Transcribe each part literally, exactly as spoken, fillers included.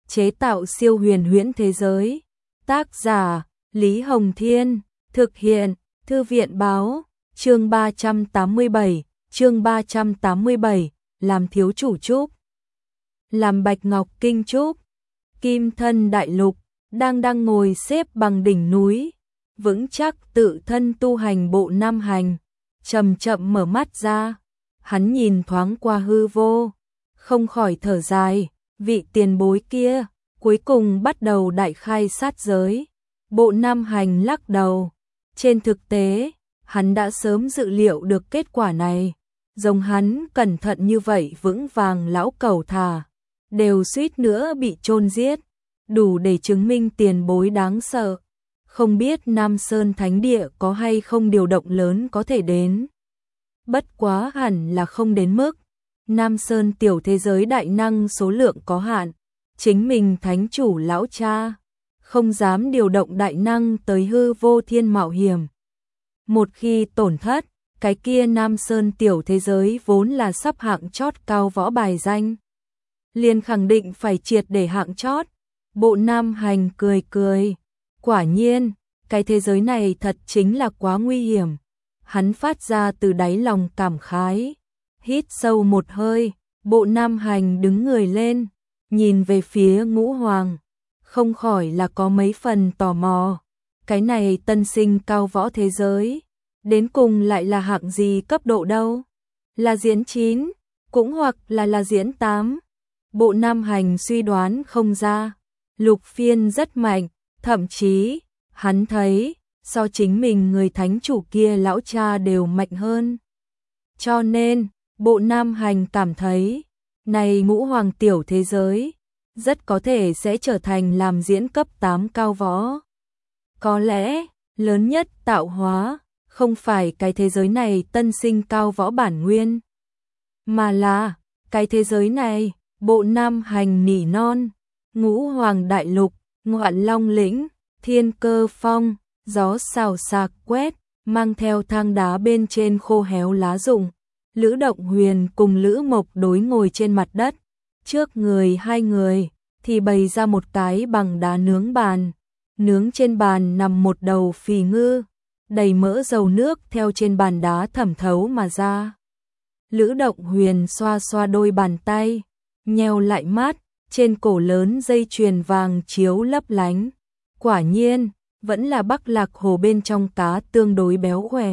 chế tạo siêu huyền huyễn thế giới. Tác giả Lý Hồng Thiên, thực hiện Thư viện Báo. Chương ba trăm tám mươi bảy, chương ba trăm tám mươi bảy, làm thiếu chủ trúc. Làm Bạch Ngọc Kinh trúc. Kim thân đại lục, đang đang ngồi xếp bằng đỉnh núi, vững chắc tự thân tu hành Bộ Nam Hành, chậm chậm mở mắt ra, hắn nhìn thoáng qua hư vô, không khỏi thở dài, vị tiền bối kia, cuối cùng bắt đầu đại khai sát giới. Bộ Nam Hành lắc đầu, trên thực tế, hắn đã sớm dự liệu được kết quả này, giống hắn cẩn thận như vậy vững vàng lão cẩu thà, đều suýt nữa bị chôn giết, đủ để chứng minh tiền bối đáng sợ. Không biết Nam Sơn Thánh Địa có hay không điều động lớn có thể đến. Bất quá hẳn là không đến mức. Nam Sơn tiểu thế giới đại năng số lượng có hạn, chính mình thánh chủ lão cha không dám điều động đại năng tới hư vô thiên mạo hiểm. Một khi tổn thất, cái kia Nam Sơn tiểu thế giới vốn là sắp hạng chót cao võ bài danh, liền khẳng định phải triệt để hạng chót. Bộ Nam Hành cười cười, quả nhiên, cái thế giới này thật chính là quá nguy hiểm. Hắn phát ra từ đáy lòng cảm khái, hít sâu một hơi, Bộ Nam Hành đứng người lên, nhìn về phía Ngũ Hoàng, không khỏi là có mấy phần tò mò. Cái này tân sinh cao võ thế giới, đến cùng lại là hạng gì cấp độ đâu? Là diễn chín, cũng hoặc là là diễn tám. Bộ Nam Hành suy đoán không ra. Lục Phiên rất mạnh, thậm chí, hắn thấy, so chính mình người thánh chủ kia lão cha đều mạnh hơn. Cho nên, Bộ Nam Hành cảm thấy, này Ngũ Hoàng tiểu thế giới, rất có thể sẽ trở thành làm diễn cấp tám cao võ. Có lẽ, lớn nhất tạo hóa, không phải cái thế giới này tân sinh cao võ bản nguyên, mà là, cái thế giới này, Bộ Nam Hành nỉ non, Ngũ Hoàng đại lục, Ngoạn Long lĩnh, Thiên Cơ phong, gió xào xạc quét, mang theo thang đá bên trên khô héo lá rụng. Lữ Động Huyền cùng Lữ Mộc đối ngồi trên mặt đất, trước người hai người thì bày ra một cái bằng đá nướng bàn, nướng trên bàn nằm một đầu phì ngư, đầy mỡ dầu nước theo trên bàn đá thẩm thấu mà ra. Lữ Động Huyền xoa xoa đôi bàn tay, nheo lại mắt, trên cổ lớn dây chuyền vàng chiếu lấp lánh. Quả nhiên, vẫn là Bắc Lạc Hồ bên trong cá tương đối béo khỏe.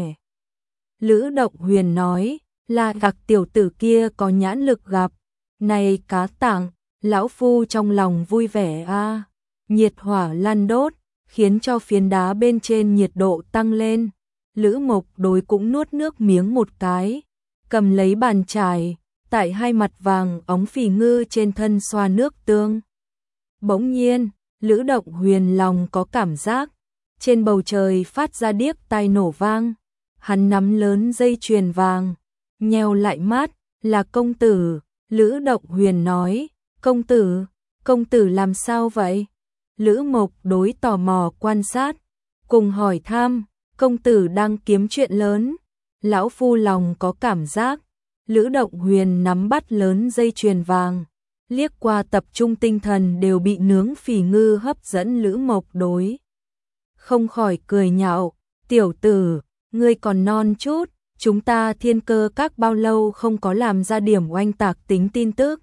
Lữ Động Huyền nói, là gạc tiểu tử kia có nhãn lực gặp. Này cá tặng, lão phu trong lòng vui vẻ a. Nhiệt hỏa lan đốt, khiến cho phiến đá bên trên nhiệt độ tăng lên. Lữ Mộc đối cũng nuốt nước miếng một cái, cầm lấy bàn chải, tại hai mặt vàng óng phì ngư trên thân xoa nước tương. Bỗng nhiên, Lữ Động Huyền lòng có cảm giác, trên bầu trời phát ra điếc tai nổ vang. Hắn nắm lớn dây chuyền vàng, nheo lại mắt, là công tử. Lữ Động Huyền nói, công tử, công tử làm sao vậy? Lữ Mộc đối tò mò quan sát, cùng hỏi thăm, công tử đang kiếm chuyện lớn. Lão phu lòng có cảm giác. Lữ Động Huyền nắm bắt lớn dây chuyền vàng, liếc qua tập trung tinh thần đều bị nướng phì ngư hấp dẫn. Lữ Mộc đối không khỏi cười nhạo, tiểu tử, ngươi còn non chút, chúng ta Thiên Cơ các bao lâu không có làm ra điểm oanh tạc tính tin tức.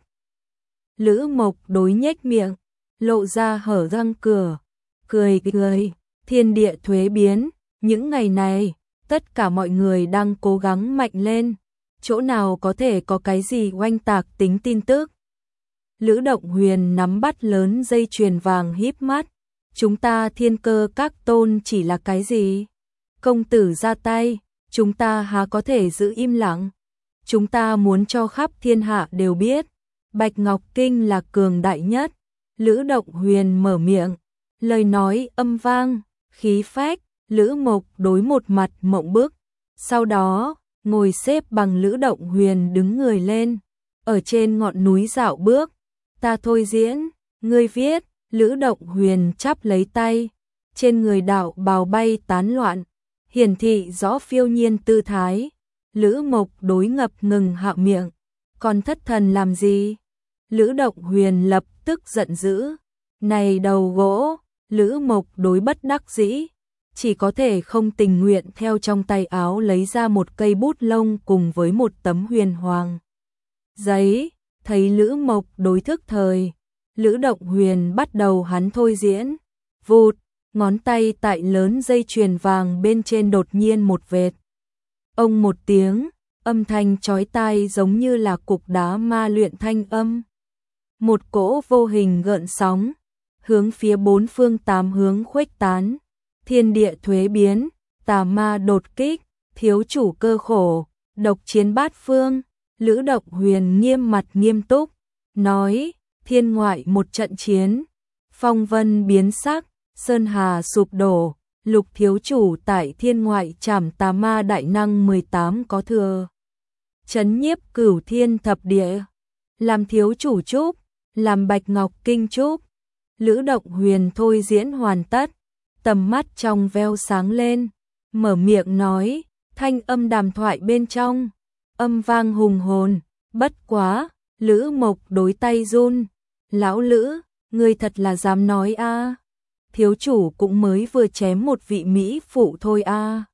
Lữ Mộc đối nhếch miệng, lộ ra hở răng cửa, cười cười, thiên địa thuế biến, những ngày này, tất cả mọi người đang cố gắng mạnh lên, chỗ nào có thể có cái gì oanh tạc tính tin tức. Lữ Động Huyền nắm bắt lớn dây chuyền vàng híp mắt, chúng ta Thiên Cơ các tôn chỉ là cái gì? Công tử ra tay, chúng ta há có thể giữ im lặng? Chúng ta muốn cho khắp thiên hạ đều biết, Bạch Ngọc Kinh là cường đại nhất. Lữ Động Huyền mở miệng, lời nói âm vang, khí phách. Lữ Mộc đối một mặt mộng bức, sau đó ngồi xếp bằng. Lữ Động Huyền đứng người lên, ở trên ngọn núi dạo bước. Ta thôi diễn, ngươi viết. Lữ Động Huyền chắp lấy tay, trên người đạo bào bay tán loạn, hiển thị rõ phiêu nhiên tư thái. Lữ Mộc đối ngập ngừng hạ miệng, còn thất thần làm gì? Lữ Động Huyền lập tức giận dữ, Này đầu gỗ, Lữ Mộc đối bất đắc dĩ, chỉ có thể không tình nguyện theo trong tay áo lấy ra một cây bút lông cùng với một tấm huyền hoàng giấy, thấy Lữ Mộc đối thức thời, Lữ Động Huyền bắt đầu hắn thôi diễn, vụt, ngón tay tại lớn dây chuyền vàng bên trên đột nhiên một vệt. Ông một tiếng, âm thanh chói tai giống như là cục đá ma luyện thanh âm. Một cỗ vô hình gợn sóng, hướng phía bốn phương tám hướng khuếch tán, thiên địa thuế biến, tà ma đột kích, thiếu chủ cơ khổ, độc chiến bát phương. Lữ Động Huyền nghiêm mặt nghiêm túc, nói, thiên ngoại một trận chiến, phong vân biến sắc, sơn hà sụp đổ, Lục thiếu chủ tại thiên ngoại trảm tà ma đại năng mười tám có thừa. Chấn nhiếp cửu thiên thập địa, làm thiếu chủ chúc, làm Bạch Ngọc Kinh chúc. Lữ Động Huyền thôi diễn hoàn tất, tầm mắt trong veo sáng lên, mở miệng nói, thanh âm đàm thoại bên trong, âm vang hùng hồn, bất quá, Lữ Mộc đối tay run, lão Lữ, ngươi thật là dám nói a? À. Thiếu chủ cũng mới vừa chém một vị mỹ phụ thôi a. À.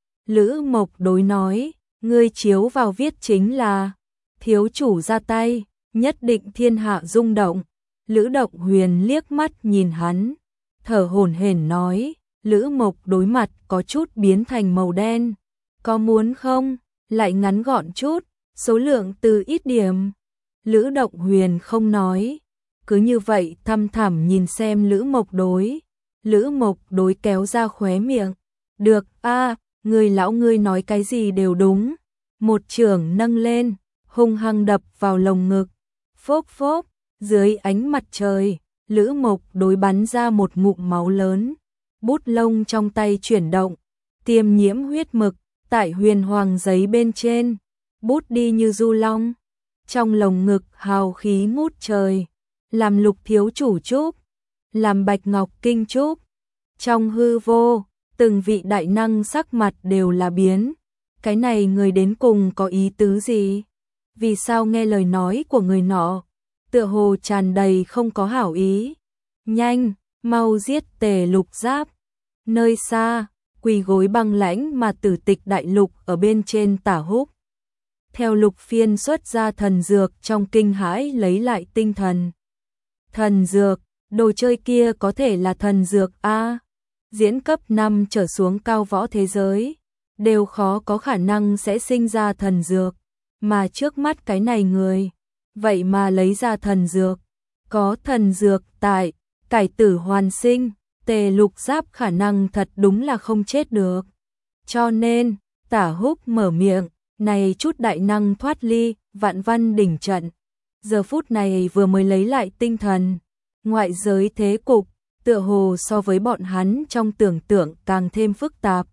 Lữ Mộc đối nói, ngươi chiếu vào viết chính là, thiếu chủ ra tay, nhất định thiên hạ rung động. Lữ Động Huyền liếc mắt nhìn hắn, thở hổn hển nói, Lữ Mộc đối mặt có chút biến thành màu đen, có muốn không, lại ngắn gọn chút, số lượng từ ít điểm. Lữ Động Huyền không nói, cứ như vậy thăm thẳm nhìn xem Lữ Mộc đối. Lữ Mộc đối kéo ra khóe miệng, được a, à, người lão ngươi nói cái gì đều đúng. Một chưởng nâng lên, hung hăng đập vào lồng ngực, phốc phốc, dưới ánh mặt trời, Lữ Mộc đối bắn ra một ngụm máu lớn, bút lông trong tay chuyển động, tiêm nhiễm huyết mực, tại huyền hoàng giấy bên trên, bút đi như du long, trong lồng ngực hào khí ngút trời, làm Lục thiếu chủ chúc, làm Bạch Ngọc Kinh chúc. Trong hư vô, từng vị đại năng sắc mặt đều là biến, cái này người đến cùng có ý tứ gì? Vì sao nghe lời nói của người nọ, tựa hồ tràn đầy không có hảo ý? Nhanh, mau giết Tề Lục Giáp. Nơi xa, quỳ gối băng lãnh mà tử tịch đại lục ở bên trên Tả Húc. Theo Lục Phiên xuất ra thần dược trong kinh hãi lấy lại tinh thần. Thần dược, đồ chơi kia có thể là thần dược a? Diễn cấp năm trở xuống cao võ thế giới, đều khó có khả năng sẽ sinh ra thần dược, mà trước mắt cái này người, vậy mà lấy ra thần dược, có thần dược tại, cải tử hoàn sinh, Tề Lục Giáp khả năng thật đúng là không chết được. Cho nên, Tả Húc mở miệng, này chút đại năng thoát ly, vạn văn đỉnh trận, giờ phút này vừa mới lấy lại tinh thần, ngoại giới thế cục, tựa hồ so với bọn hắn trong tưởng tượng càng thêm phức tạp.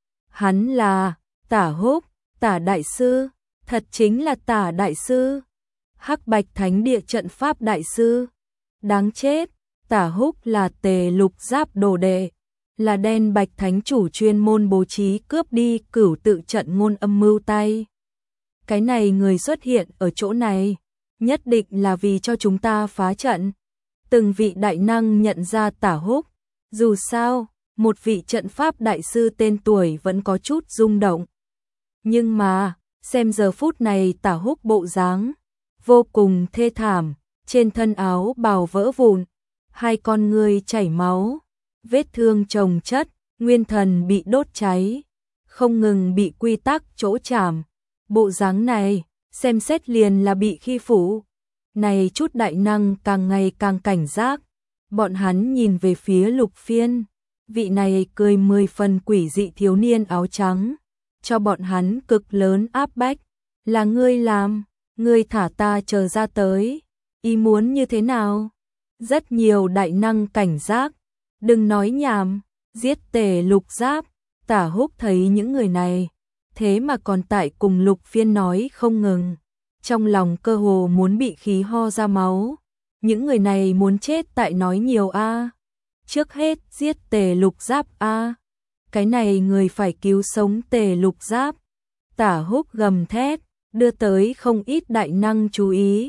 Hắn là Tả Húc, Tả Đại Sư, thật chính là Tả Đại Sư, Hắc Bạch Thánh Địa trận pháp Đại Sư. Đáng chết, Tả Húc là Tề Lục Giáp đồ đệ, là đen bạch thánh chủ chuyên môn bố trí cướp đi cửu tự trận ngôn âm mưu tay. Cái này người xuất hiện ở chỗ này, nhất định là vì cho chúng ta phá trận. Từng vị đại năng nhận ra Tả Húc, dù sao, một vị trận pháp đại sư tên tuổi vẫn có chút rung động. Nhưng mà, xem giờ phút này Tả Húc bộ dáng, vô cùng thê thảm, trên thân áo bào vỡ vụn, hai con ngươi chảy máu, vết thương chồng chất, nguyên thần bị đốt cháy, không ngừng bị quy tắc chỗ chạm. Bộ dáng này, xem xét liền là bị khi phụ. Này chút đại năng càng ngày càng cảnh giác, bọn hắn nhìn về phía Lục Phiên, vị này cười mười phần quỷ dị thiếu niên áo trắng, cho bọn hắn cực lớn áp bách, là ngươi làm, ngươi thả ta chờ ra tới, ý muốn như thế nào? Rất nhiều đại năng cảnh giác, đừng nói nhảm, giết Tề Lục Giáp. Tả Húc thấy những người này, thế mà còn tại cùng Lục Phiên nói không ngừng, trong lòng cơ hồ muốn bị khí ho ra máu. Những người này muốn chết tại nói nhiều a. À. Trước hết giết Tề Lục Giáp a. À. Cái này người phải cứu sống Tề Lục Giáp. Tả Húc gầm thét, đưa tới không ít đại năng chú ý.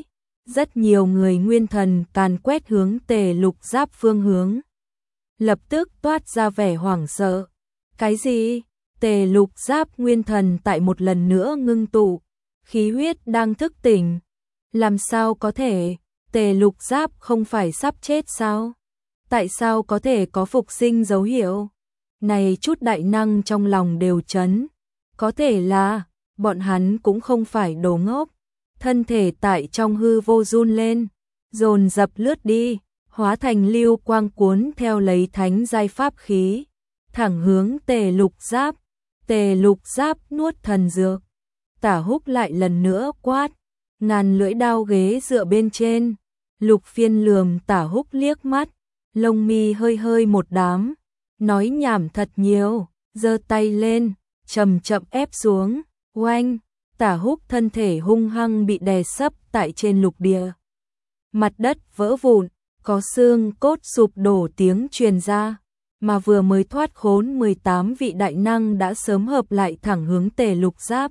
Rất nhiều người nguyên thần càn quét hướng Tề Lục Giáp phương hướng. Lập tức toát ra vẻ hoảng sợ. Cái gì? Tề Lục Giáp nguyên thần tại một lần nữa ngưng tụ, khí huyết đang thức tỉnh. Làm sao có thể? Tề Lục Giáp không phải sắp chết sao? Tại sao có thể có phục sinh dấu hiệu? Này chút đại năng trong lòng đều chấn. Có thể là, bọn hắn cũng không phải đồ ngốc. Thân thể tại trong hư vô run lên, dồn dập lướt đi, hóa thành lưu quang cuốn theo lấy thánh giai pháp khí, thẳng hướng Tề Lục Giáp. Tề Lục Giáp nuốt thần dược. Tả Húc lại lần nữa quát, ngàn lưỡi đao ghế dựa bên trên. Lục Phiên lườm Tả Húc liếc mắt, lông mi hơi hơi một đám, nói nhảm thật nhiều, giơ tay lên, chậm chậm ép xuống, oanh. Tả Húc thân thể hung hăng bị đè sấp tại trên lục địa. Mặt đất vỡ vụn, có xương cốt sụp đổ tiếng truyền ra, mà vừa mới thoát khốn mười tám vị đại năng đã sớm hợp lại thẳng hướng Tề Lục Giáp.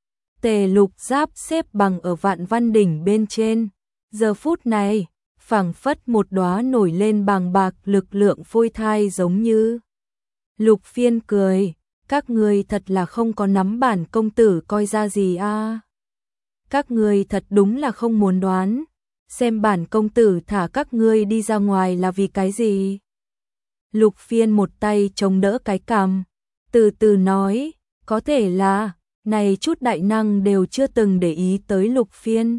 Tề Lục Giáp xếp bằng ở Vạn Văn đỉnh bên trên, giờ phút này, phảng phất một đóa nổi lên bàng bạc lực lượng phôi thai giống như. Lục Phiên cười, các ngươi thật là không có nắm bản công tử coi ra gì a. À. Các ngươi thật đúng là không muốn đoán, xem bản công tử thả các ngươi đi ra ngoài là vì cái gì. Lục Phiên một tay chống đỡ cái cằm, từ từ nói, có thể là, này chút đại năng đều chưa từng để ý tới Lục Phiên.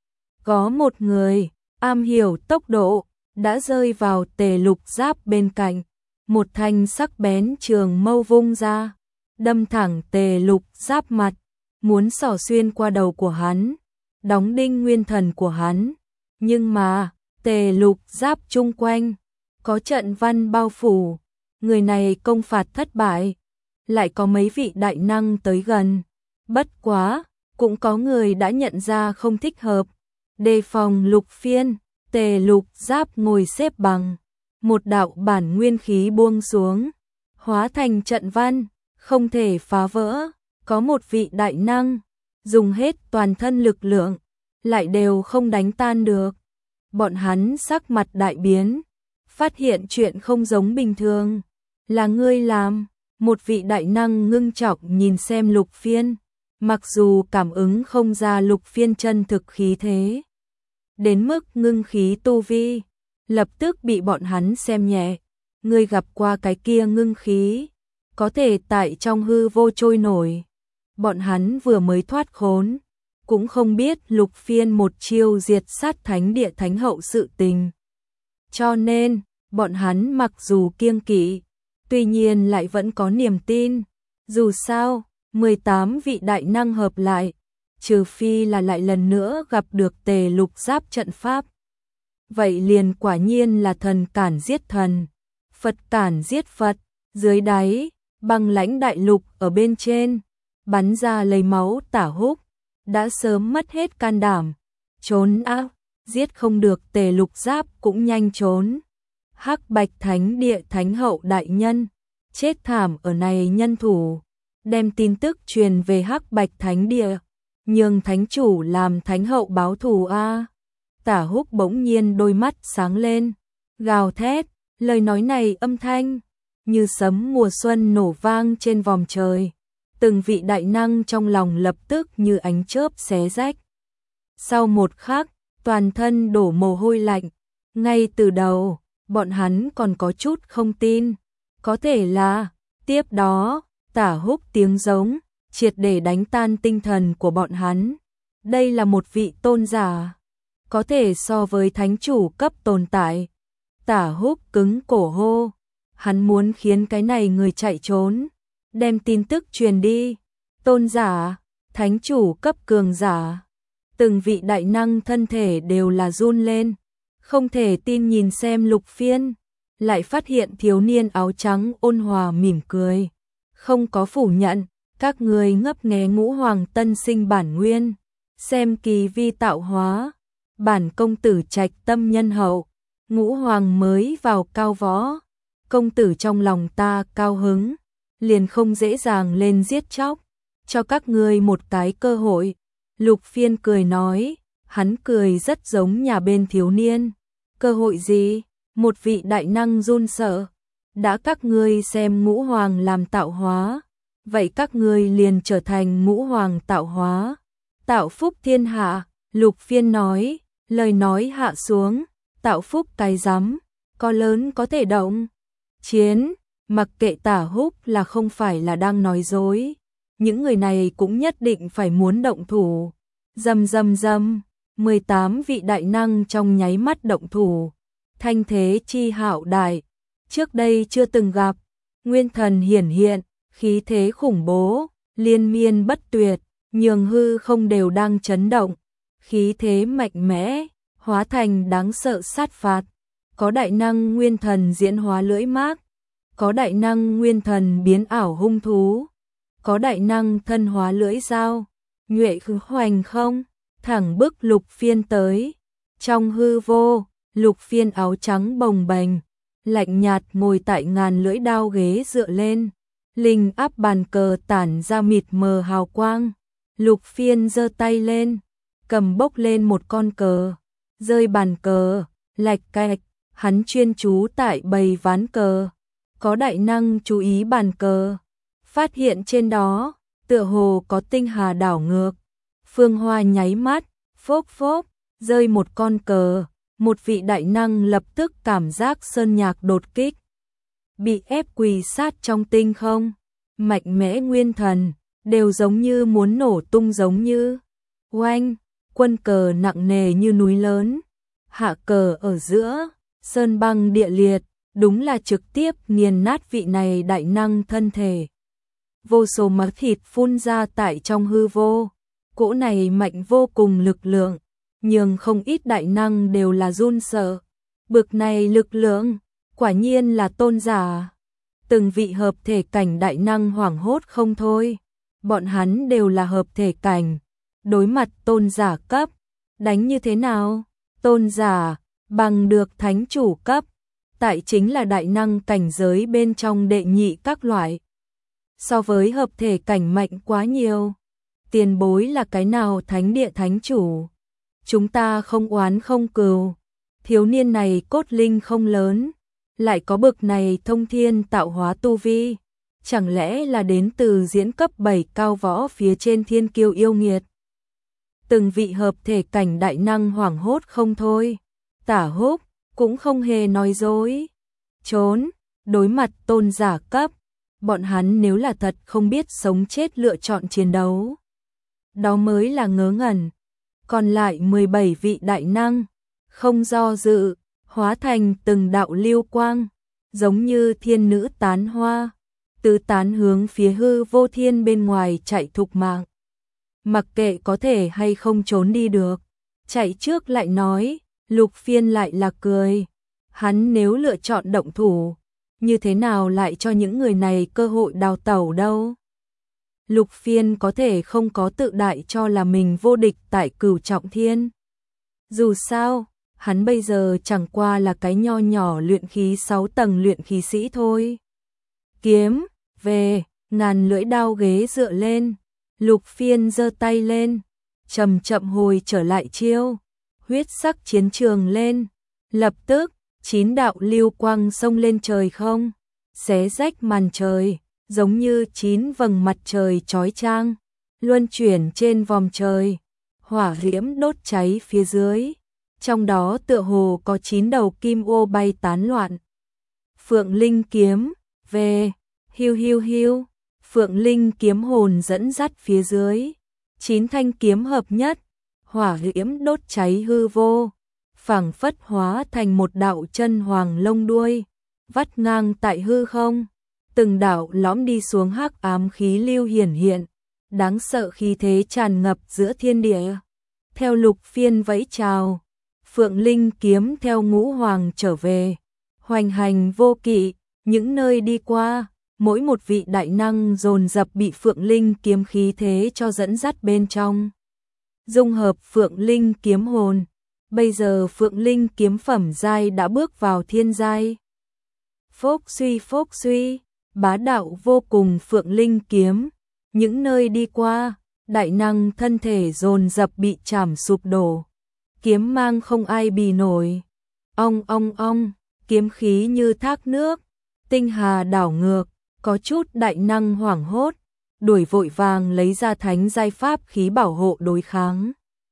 Có một người, am hiểu tốc độ, đã rơi vào Tề Lục Giáp bên cạnh, một thanh sắc bén trường mâu vung ra, đâm thẳng Tề Lục Giáp mặt, muốn xỏ xuyên qua đầu của hắn, đóng đinh nguyên thần của hắn. Nhưng mà, Tề Lục Giáp chung quanh, có trận văn bao phủ, người này công phạt thất bại, lại có mấy vị đại năng tới gần. Bất quá, cũng có người đã nhận ra không thích hợp, đề phòng Lục Phiên. Tề Lục Giáp ngồi xếp bằng, một đạo bản nguyên khí buông xuống, hóa thành trận văn, không thể phá vỡ. Có một vị đại năng, dùng hết toàn thân lực lượng, lại đều không đánh tan được. Bọn hắn sắc mặt đại biến, phát hiện chuyện không giống bình thường. Là ngươi làm? Một vị đại năng ngưng trọng nhìn xem Lục Phiên, mặc dù cảm ứng không ra Lục Phiên chân thực khí thế, đến mức ngưng khí tu vi, lập tức bị bọn hắn xem nhẹ. Ngươi gặp qua cái kia ngưng khí, có thể tại trong hư vô trôi nổi. Bọn hắn vừa mới thoát khốn, cũng không biết Lục Phiên một chiêu diệt sát thánh địa thánh hậu sự tình. Cho nên, bọn hắn mặc dù kiêng kỵ, tuy nhiên lại vẫn có niềm tin. Dù sao, mười tám vị đại năng hợp lại, trừ phi là lại lần nữa gặp được Tề Lục Giáp trận pháp. Vậy liền quả nhiên là thần cản giết thần, Phật cản giết Phật. Dưới đáy, băng lãnh đại lục ở bên trên, bắn ra lấy máu Tả Húc, đã sớm mất hết can đảm, trốn á, giết không được Tề Lục Giáp cũng nhanh trốn. Hắc Bạch Thánh Địa Thánh Hậu đại nhân, chết thảm ở này nhân thủ, đem tin tức truyền về Hắc Bạch Thánh Địa, nhường thánh chủ làm thánh hậu báo thù a. Tả Húc bỗng nhiên đôi mắt sáng lên, gào thét, lời nói này âm thanh như sấm mùa xuân nổ vang trên vòm trời. Từng vị đại năng trong lòng lập tức như ánh chớp xé rách. Sau một khắc, toàn thân đổ mồ hôi lạnh. Ngay từ đầu, bọn hắn còn có chút không tin. Có thể là, tiếp đó, Tả Húc tiếng giống, triệt để đánh tan tinh thần của bọn hắn. Đây là một vị tôn giả, có thể so với thánh chủ cấp tồn tại. Tả Húc cứng cổ hô, hắn muốn khiến cái này người chạy trốn, đem tin tức truyền đi. Tôn giả, thánh chủ cấp cường giả. Từng vị đại năng thân thể đều là run lên, không thể tin nhìn xem Lục Phiên, lại phát hiện thiếu niên áo trắng ôn hòa mỉm cười, không có phủ nhận. Các người ngấp nghé ngũ hoàng tân sinh bản nguyên, xem kỳ vi tạo hóa, bản công tử trạch tâm nhân hậu, ngũ hoàng mới vào cao võ, công tử trong lòng ta cao hứng, liền không dễ dàng lên giết chóc, cho các ngươi một cái cơ hội. Lục Phiên cười nói, Hắn cười rất giống nhà bên thiếu niên. Cơ hội gì? Một vị đại năng run sợ. Đã các ngươi xem ngũ hoàng làm tạo hóa, vậy các ngươi liền trở thành ngũ hoàng tạo hóa. Tạo phúc thiên hạ, Lục Phiên nói, lời nói hạ xuống, tạo phúc cái rắm, có lớn có thể động. Chiến, mặc kệ Tả Húc là không phải là đang nói dối. Những người này cũng nhất định phải muốn động thủ. Rầm rầm rầm, mười tám vị đại năng trong nháy mắt động thủ. Thanh thế chi hạo đại, trước đây chưa từng gặp, nguyên thần hiển hiện, khí thế khủng bố, liên miên bất tuyệt, nhường hư không đều đang chấn động, khí thế mạnh mẽ, hóa thành đáng sợ sát phạt. Có đại năng nguyên thần diễn hóa lưỡi mác, có đại năng nguyên thần biến ảo hung thú, có đại năng thân hóa lưỡi dao, nhuệ khứ hoành không, thẳng bức Lục Phiên tới. Trong hư vô, Lục Phiên áo trắng bồng bềnh, lạnh nhạt ngồi tại ngàn lưỡi đao ghế dựa lên, linh áp bàn cờ tản ra mịt mờ hào quang. Lục Phiên giơ tay lên, cầm bốc lên một con cờ, rơi bàn cờ, lạch cạch, hắn chuyên chú tại bầy ván cờ. Có đại năng chú ý bàn cờ, phát hiện trên đó, tựa hồ có tinh hà đảo ngược. Phương Hoa nháy mắt, phốc phốc, rơi một con cờ, một vị đại năng lập tức cảm giác sơn nhạc đột kích. Bị ép quỳ sát trong tinh không, mạnh mẽ nguyên thần, đều giống như muốn nổ tung giống như. Oanh, quân cờ nặng nề như núi lớn, hạ cờ ở giữa, sơn băng địa liệt, đúng là trực tiếp nghiền nát vị này đại năng thân thể. Vô số máu thịt phun ra tại trong hư vô, cỗ này mạnh vô cùng lực lượng, nhưng không ít đại năng đều là run sợ. Bực này lực lượng, quả nhiên là tôn giả. Từng vị hợp thể cảnh đại năng hoảng hốt không thôi. Bọn hắn đều là hợp thể cảnh, đối mặt tôn giả cấp, đánh như thế nào? Tôn giả, bằng được thánh chủ cấp, tại chính là đại năng cảnh giới bên trong đệ nhị các loại. So với hợp thể cảnh mạnh quá nhiều. Tiền bối là cái nào thánh địa thánh chủ? Chúng ta không oán không cừu. Thiếu niên này cốt linh không lớn, lại có bực này thông thiên tạo hóa tu vi. Chẳng lẽ là đến từ diễn cấp bảy cao võ phía trên thiên kiêu yêu nghiệt? Từng vị hợp thể cảnh đại năng hoảng hốt không thôi. Tả Húc cũng không hề nói dối. Trốn, đối mặt tôn giả cấp, bọn hắn nếu là thật không biết sống chết lựa chọn chiến đấu. Đó mới là ngớ ngẩn. Còn lại mười bảy vị đại năng, không do dự, hóa thành từng đạo lưu quang, giống như thiên nữ tán hoa, tứ tán hướng phía hư vô thiên bên ngoài chạy thục mạng. Mặc kệ có thể hay không trốn đi được, chạy trước lại nói, Lục Phiên lại là cười. Hắn nếu lựa chọn động thủ, như thế nào lại cho những người này cơ hội đào tẩu đâu? Lục Phiên có thể không có tự đại cho là mình vô địch tại Cửu Trọng Thiên. Dù sao, hắn bây giờ chẳng qua là cái nho nhỏ luyện khí sáu tầng luyện khí sĩ thôi. Kiếm, về, ngàn lưỡi đao ghế dựa lên, Lục Phiên giơ tay lên, chậm chậm hồi trở lại chiêu, huyết sắc chiến trường lên, lập tức, chín đạo lưu quang xông lên trời không, xé rách màn trời, giống như chín vầng mặt trời chói chang, luân chuyển trên vòm trời, hỏa diễm đốt cháy phía dưới, trong đó tựa hồ có chín đầu kim ô bay tán loạn. Phượng Linh kiếm, về, hiu hiu hiu, Phượng Linh kiếm hồn dẫn dắt phía dưới, chín thanh kiếm hợp nhất, hỏa diễm đốt cháy hư vô, phảng phất hóa thành một đạo chân hoàng lông đuôi, vắt ngang tại hư không. Từng đạo lõm đi xuống hắc ám khí lưu hiển hiện, đáng sợ khí thế tràn ngập giữa thiên địa. Theo Lục Phiên vẫy chào, Phượng Linh kiếm theo ngũ hoàng trở về, hoành hành vô kỵ, những nơi đi qua, mỗi một vị đại năng dồn dập bị Phượng Linh kiếm khí thế cho dẫn dắt bên trong. Dung hợp Phượng Linh kiếm hồn, bây giờ Phượng Linh kiếm phẩm giai đã bước vào thiên giai. Phốc suy phốc suy, bá đạo vô cùng Phượng Linh kiếm, những nơi đi qua, đại năng thân thể dồn dập bị chảm sụp đổ. kiếm mang không ai bì nổi. Ong ong ong, kiếm khí như thác nước, tinh hà đảo ngược, có chút đại năng hoảng hốt, đuổi vội vàng lấy ra thánh giai pháp khí bảo hộ đối kháng.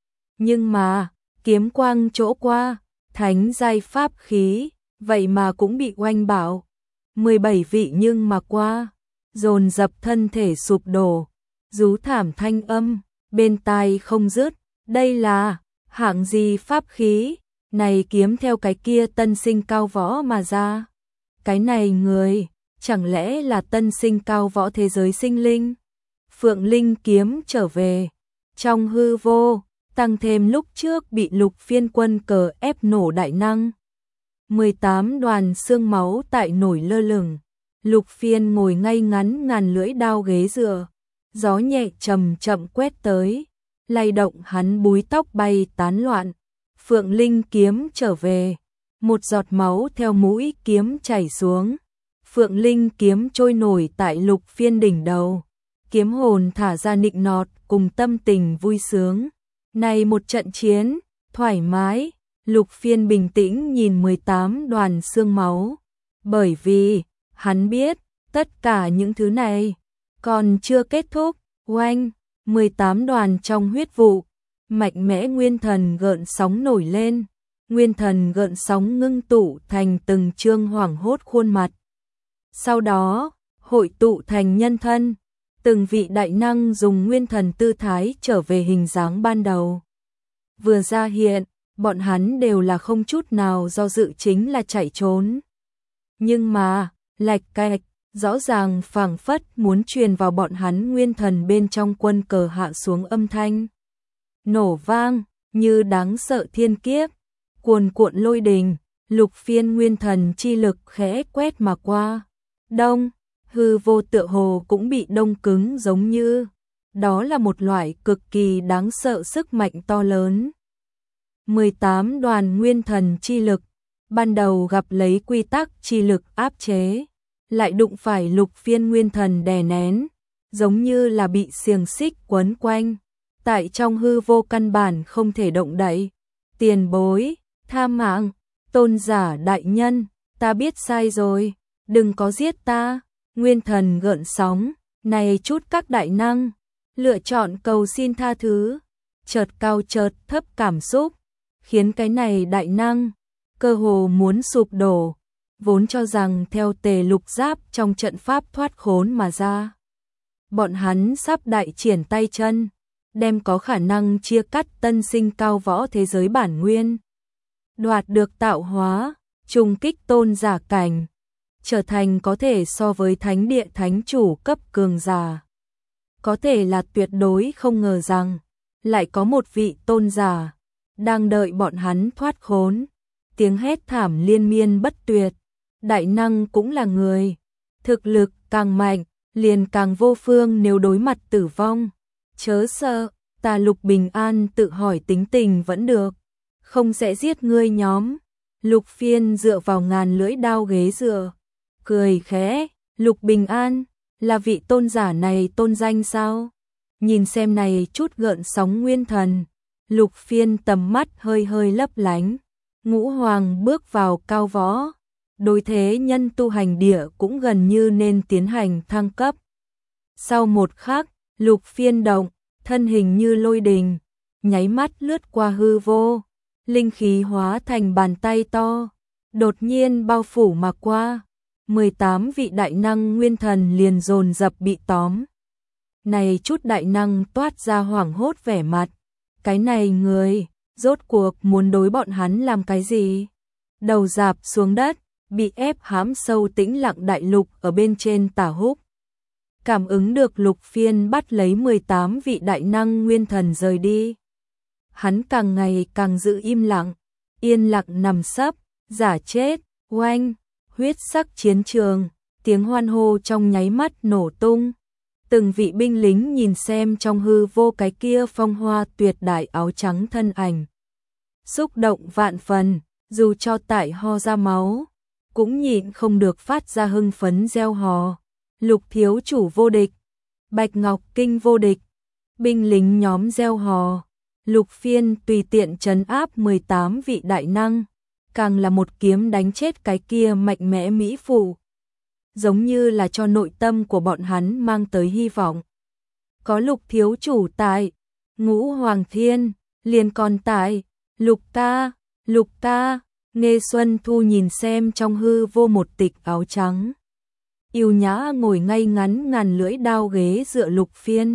Nhưng mà, kiếm quang chỗ qua, thánh giai pháp khí, vậy mà cũng bị oanh bảo. mười bảy vị nhưng mà qua, dồn dập thân thể sụp đổ, rú thảm thanh âm, bên tai không dứt, đây là hạng gì pháp khí, này kiếm theo cái kia tân sinh cao võ mà ra. Cái này người, chẳng lẽ là tân sinh cao võ thế giới sinh linh? Phượng Linh kiếm trở về, trong hư vô, tăng thêm lúc trước bị Lục Phiên quân cờ ép nổ đại năng. mười tám đoàn xương máu tại nổi lơ lửng, Lục Phiên ngồi ngay ngắn ngàn lưỡi đao ghế dựa, gió nhẹ chậm chậm quét tới, lay động hắn búi tóc bay tán loạn. Phượng Linh kiếm trở về, một giọt máu theo mũi kiếm chảy xuống. Phượng Linh kiếm trôi nổi tại Lục Phiên đỉnh đầu, kiếm hồn thả ra nịnh nọt cùng tâm tình vui sướng. Này một trận chiến, thoải mái, Lục Phiên bình tĩnh nhìn mười tám đoàn xương máu, bởi vì, hắn biết, tất cả những thứ này, còn chưa kết thúc. Oanh, mười tám đoàn trong huyết vụ, mạnh mẽ nguyên thần gợn sóng nổi lên, nguyên thần gợn sóng ngưng tụ thành từng trương hoảng hốt khuôn mặt. Sau đó, hội tụ thành nhân thân, từng vị đại năng dùng nguyên thần tư thái trở về hình dáng ban đầu. Vừa ra hiện, bọn hắn đều là không chút nào do dự chính là chạy trốn. Nhưng mà, lạch cạch, rõ ràng phảng phất muốn truyền vào bọn hắn nguyên thần bên trong quân cờ hạ xuống âm thanh. Nổ vang, như đáng sợ thiên kiếp, cuồn cuộn lôi đình, Lục Phiên nguyên thần chi lực khẽ quét mà qua. Đông, hư vô tựa hồ cũng bị đông cứng giống như. Đó là một loại cực kỳ đáng sợ sức mạnh to lớn. mười tám đoàn nguyên thần chi lực, ban đầu gặp lấy quy tắc chi lực áp chế, lại đụng phải Lục Phiên nguyên thần đè nén, giống như là bị xiềng xích quấn quanh, tại trong hư vô căn bản không thể động đậy. Tiền bối, tha mạng, tôn giả đại nhân, ta biết sai rồi, đừng có giết ta. Nguyên thần gợn sóng, này chút các đại năng, lựa chọn cầu xin tha thứ, chợt cao chợt thấp cảm xúc, khiến cái này đại năng, cơ hồ muốn sụp đổ, vốn cho rằng theo tề lục giáp trong trận pháp thoát khốn mà ra. Bọn hắn sắp đại triển tay chân, đem có khả năng chia cắt tân sinh cao võ thế giới bản nguyên, đoạt được tạo hóa, trùng kích tôn giả cảnh, trở thành có thể so với thánh địa thánh chủ cấp cường giả. Có thể là tuyệt đối không ngờ rằng, lại có một vị tôn giả, đang đợi bọn hắn thoát khốn. Tiếng hét thảm liên miên bất tuyệt, đại năng cũng là người, thực lực càng mạnh, liền càng vô phương nếu đối mặt tử vong. Chớ sợ, ta Lục Bình An tự hỏi tính tình vẫn được, không sẽ giết ngươi nhóm. Lục Phiên dựa vào ngàn lưỡi đao ghế dựa, cười khẽ. Lục Bình An, là vị tôn giả này tôn danh sao? Nhìn xem này chút gợn sóng nguyên thần, Lục Phiên tầm mắt hơi hơi lấp lánh. Ngũ Hoàng bước vào cao võ, đối thế nhân tu hành địa cũng gần như nên tiến hành thăng cấp. Sau một khắc, Lục Phiên động, thân hình như lôi đình, nháy mắt lướt qua hư vô, linh khí hóa thành bàn tay to, đột nhiên bao phủ mà qua. mười tám vị đại năng nguyên thần liền dồn dập bị tóm. Này chút đại năng toát ra hoảng hốt vẻ mặt, cái này người, rốt cuộc muốn đối bọn hắn làm cái gì? Đầu rạp xuống đất, bị ép hãm sâu tĩnh lặng đại lục ở bên trên tả húc. Cảm ứng được Lục Phiên bắt lấy mười tám vị đại năng nguyên thần rời đi. Hắn càng ngày càng giữ im lặng, yên lặng nằm sấp, giả chết, oanh, huyết sắc chiến trường, tiếng hoan hô trong nháy mắt nổ tung. Từng vị binh lính nhìn xem trong hư vô cái kia phong hoa tuyệt đại áo trắng thân ảnh. Xúc động vạn phần, dù cho tại ho ra máu, cũng nhịn không được phát ra hưng phấn reo hò. Lục thiếu chủ vô địch, Bạch Ngọc Kinh vô địch, binh lính nhóm reo hò, Lục Phiên tùy tiện trấn áp mười tám vị đại năng, càng là một kiếm đánh chết cái kia mạnh mẽ mỹ phụ. Giống như là cho nội tâm của bọn hắn mang tới hy vọng. Có Lục thiếu chủ tại, Ngũ Hoàng Thiên, liền còn tại, Lục ca, Lục ca, Nghe Xuân Thu nhìn xem trong hư vô một tịch áo trắng. Yêu nhã ngồi ngay ngắn ngàn lưỡi đao ghế dựa Lục Phiên.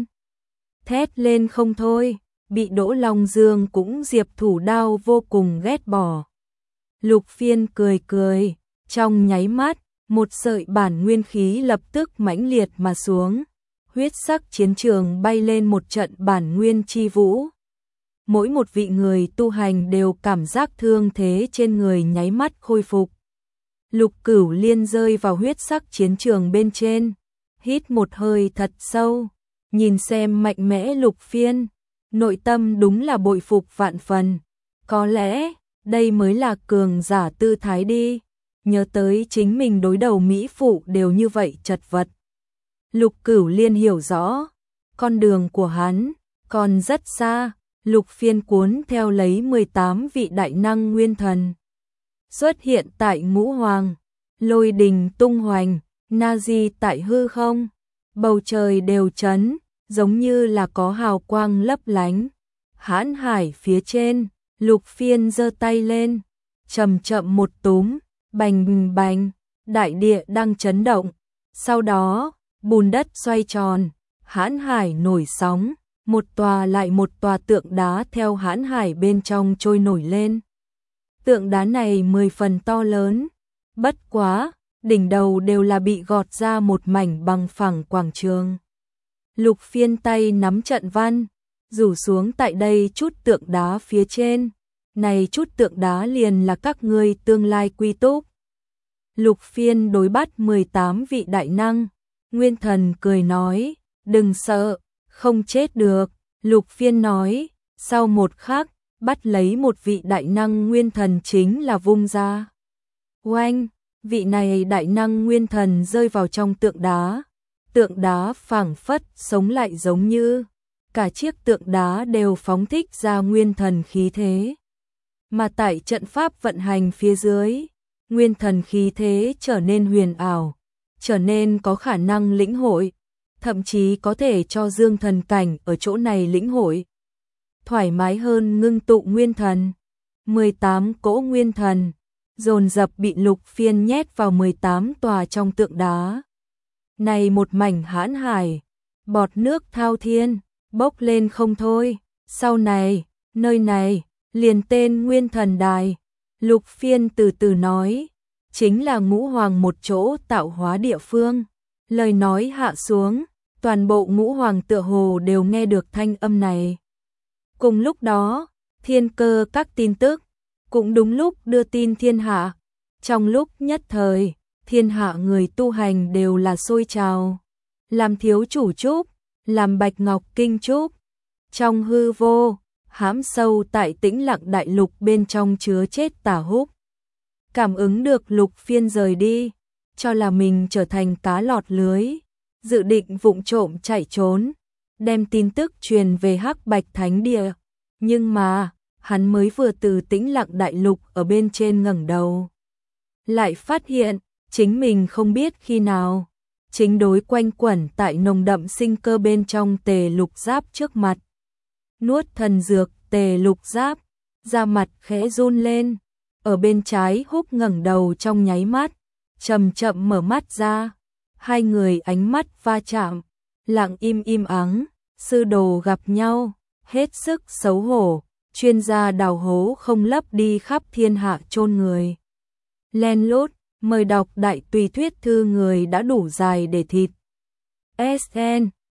Thét lên không thôi, bị Đỗ Long Dương cũng diệp thủ đao vô cùng ghét bỏ. Lục Phiên cười cười, trong nháy mắt, một sợi bản nguyên khí lập tức mãnh liệt mà xuống. Huyết sắc chiến trường bay lên một trận bản nguyên chi vũ. Mỗi một vị người tu hành đều cảm giác thương thế trên người nháy mắt khôi phục. Lục Cửu Liên rơi vào huyết sắc chiến trường bên trên, hít một hơi thật sâu, nhìn xem mạnh mẽ Lục Phiên, nội tâm đúng là bội phục vạn phần. Có lẽ, đây mới là cường giả tư thái đi, nhớ tới chính mình đối đầu mỹ phụ đều như vậy chật vật. Lục Cửu Liên hiểu rõ, con đường của hắn còn rất xa. Lục Phiên cuốn theo lấy mười tám vị đại năng nguyên thần. Xuất hiện tại Ngũ Hoàng, lôi đình tung hoành, na di tại hư không. Bầu trời đều chấn, giống như là có hào quang lấp lánh. Hãn hải phía trên, Lục Phiên giơ tay lên, chậm chậm một túm, bành bành, đại địa đang chấn động. Sau đó, bùn đất xoay tròn, hãn hải nổi sóng. Một tòa lại một tòa tượng đá theo hãn hải bên trong trôi nổi lên. Tượng đá này mười phần to lớn, bất quá, đỉnh đầu đều là bị gọt ra một mảnh bằng phẳng quảng trường. Lục Phiên tay nắm trận văn, rủ xuống tại đây chút tượng đá phía trên, này chút tượng đá liền là các ngươi tương lai quy túc. Lục Phiên đối bắt mười tám vị đại năng, Nguyên Thần cười nói, đừng sợ. Không chết được, Lục Phiên nói, sau một khắc, bắt lấy một vị đại năng nguyên thần chính là vung ra. Oanh, vị này đại năng nguyên thần rơi vào trong tượng đá, tượng đá phảng phất sống lại giống như, cả chiếc tượng đá đều phóng thích ra nguyên thần khí thế. Mà tại trận pháp vận hành phía dưới, nguyên thần khí thế trở nên huyền ảo, trở nên có khả năng lĩnh hội. Thậm chí có thể cho dương thần cảnh ở chỗ này lĩnh hội. Thoải mái hơn ngưng tụ nguyên thần. mười tám cỗ nguyên thần, dồn dập bị Lục Phiên nhét vào mười tám tòa trong tượng đá. Này một mảnh hãn hải, bọt nước thao thiên, bốc lên không thôi. Sau này, nơi này, liền tên Nguyên Thần Đài. Lục Phiên từ từ nói, chính là Ngũ Hoàng một chỗ tạo hóa địa phương. Lời nói hạ xuống, toàn bộ Ngũ Hoàng tựa hồ đều nghe được thanh âm này. Cùng lúc đó, thiên cơ các tin tức, cũng đúng lúc đưa tin thiên hạ. Trong lúc nhất thời, thiên hạ người tu hành đều là sôi trào. Làm thiếu chủ chúc, làm bạch ngọc kinh chúc. Trong hư vô, hãm sâu tại tĩnh lặng đại lục bên trong chứa chết tà húc. Cảm ứng được Lục Phiên rời đi, cho là mình trở thành cá lọt lưới, dự định vụng trộm chạy trốn, đem tin tức truyền về Hắc Bạch Thánh Địa. Nhưng mà, hắn mới vừa từ tĩnh lặng đại lục ở bên trên ngẩng đầu, lại phát hiện, chính mình không biết khi nào, chính đối quanh quẩn tại nồng đậm sinh cơ bên trong Tề Lục Giáp trước mặt. Nuốt thần dược, Tề Lục Giáp, da mặt khẽ run lên, ở bên trái Húc ngẩng đầu trong nháy mắt, chậm chậm mở mắt ra, hai người ánh mắt va chạm, lặng im im ắng, sư đồ gặp nhau, hết sức xấu hổ, chuyên gia đào hố không lấp đi khắp thiên hạ chôn người. Len lút, mời đọc đại tùy thuyết thư người đã đủ dài để thịt. ét en